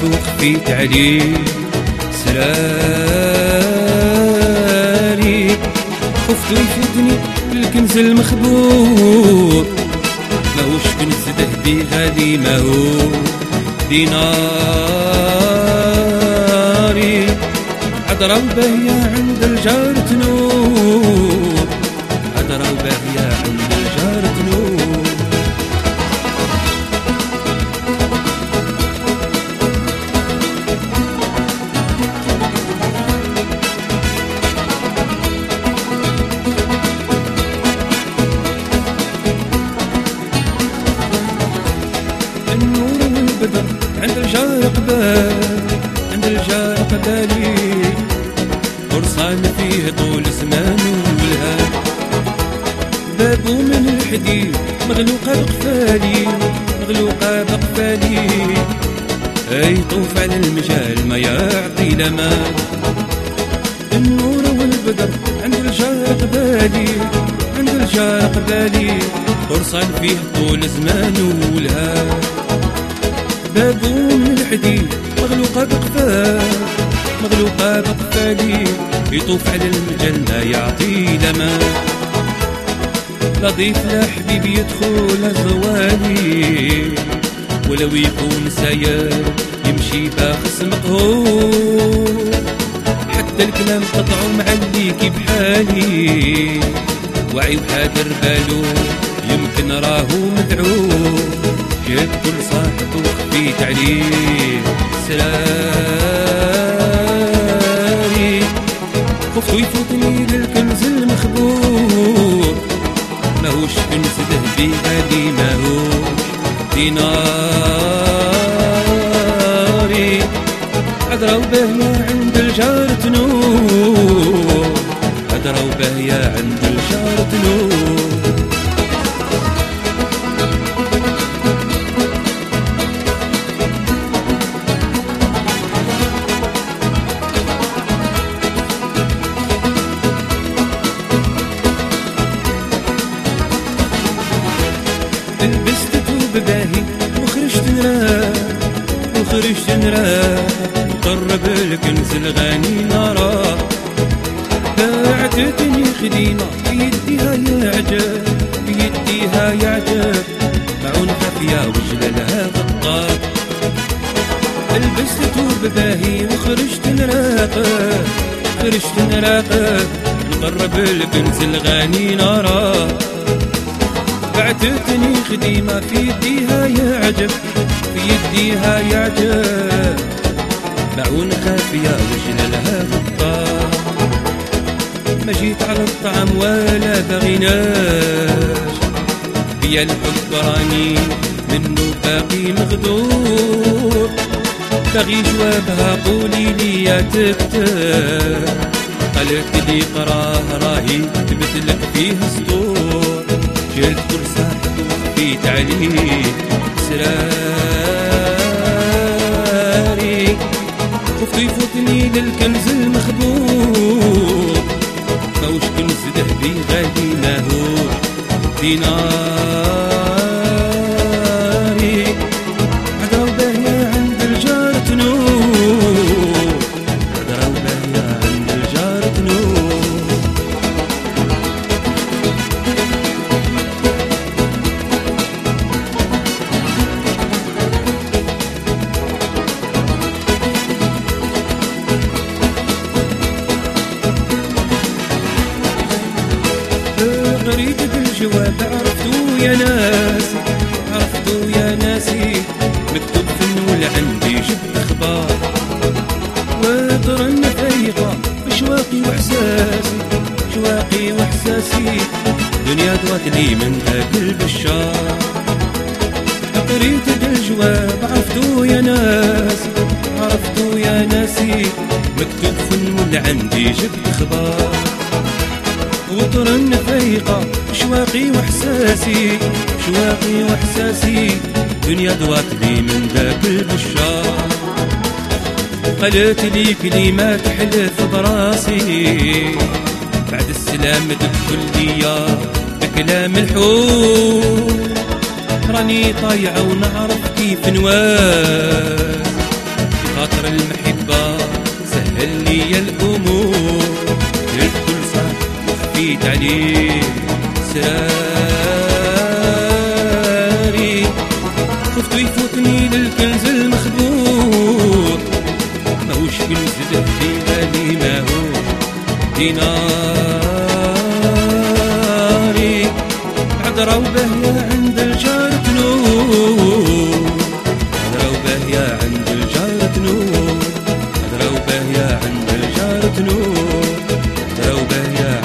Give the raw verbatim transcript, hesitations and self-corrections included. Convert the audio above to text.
وخفيت عليه سراري، خفت يفوتني الكنز المخبور، ماهوش كنز ذهبي غالي ماهو ديناري، عذرا وباهية عند الجار تنور، عذرا وباهية عند الجار تنور. النور والبدر عند الجار قبال، عند الجار قبالي، فرصان فيه طول زمان والهام، بابو من الحديد مغلوقة بقفالي، مغلوقة بقفالي، يطوف على المجال ما يعطي لمان. النور والبدر عند الجار قبالي، عند الجار قبالي، فرصان فيه طول زمان والهام، بابو من الحديد مغلوقة بقفال، مغلوقة بقفالي، يطوف على المجال ما يعطي لمان. لا ضيف لا حبيب يدخل الزوالي، ولو يكون ساير يمشي باخس مقهور، حتى الكلام قطعو معليك بحالي، وعي وحاضر بالو يمكن راهو مدعو، جاب كل صاحب وخفيت عليه سراري، خفتو يفوتني للكنز المخبور، ماهوش كنز ذهبي غالي ماهوش ديناري، عذرا وباهية عند الجار تنور، عذرا وباهية عند الجار تنور. لبست ثوب باهي وخرجت نراه، وخرجت نراه، قرب الكنز الغاني نراه، بعتتني خديمة بيديها يعجب، بيديها يعجب، معون خفية وجلالها غطاء. لبست ثوب باهي وخرجت نراقه، خرجت نراقه، نقرب الكنز الغاني نراه، بعتتني خديمة في يديها يعجب، في يديها يعجب، معون خافية وجلالها غطاء. ما جيت على الطعام ولا بغيناش، بيا الحب راني منو باقي مغدور، باغي جوابها قولي لي يا تكتب، قالت لي قراه راهي تبدلك فيه سطور، جلت كل صاحب وخفيت عليه سراري، خفت يفوتني للكنز المخبور، ماهوش كنز ذهبي غالي ماهوش ديناري، عذرا وباهية عند الجار تنور، عذرا وباهية عند الجار تنور. قريت بالجواب عرفتو يا ناسي، عرفتو يا ناسي، مكتوب في النول عندي جبت اخبار، وطرن فايقة بشواقي واحساسي، شواقي واحساسي، دنيا دوات لي من ذاك البشار. قريت بالجواب عرفتو يا ناسي، عرفتو يا ناسي، مكتوب في النول عندي جبت اخبار، وطرن فايقة شواقي واحساسي، شواقي واحساسي، دنيا دوات لي من ذاك البشار. قالت لي كلمات حلف براسي، بعد السلام بالكلية بكلام الحور، راني طايعة ونعرف كيف نواس، خاطر المحبة سهل لي الأمور، الكل صح وخفيت عليه سراري، خفت يفوتني للكنز المخبور، ماهوش كنز في بالي ماهوش ديناري، عذرا وباهية عند الجار تنور، عذرا وباهية عند الجار تنور، عذرا وباهية عند الجار تنور، عذرا وباهية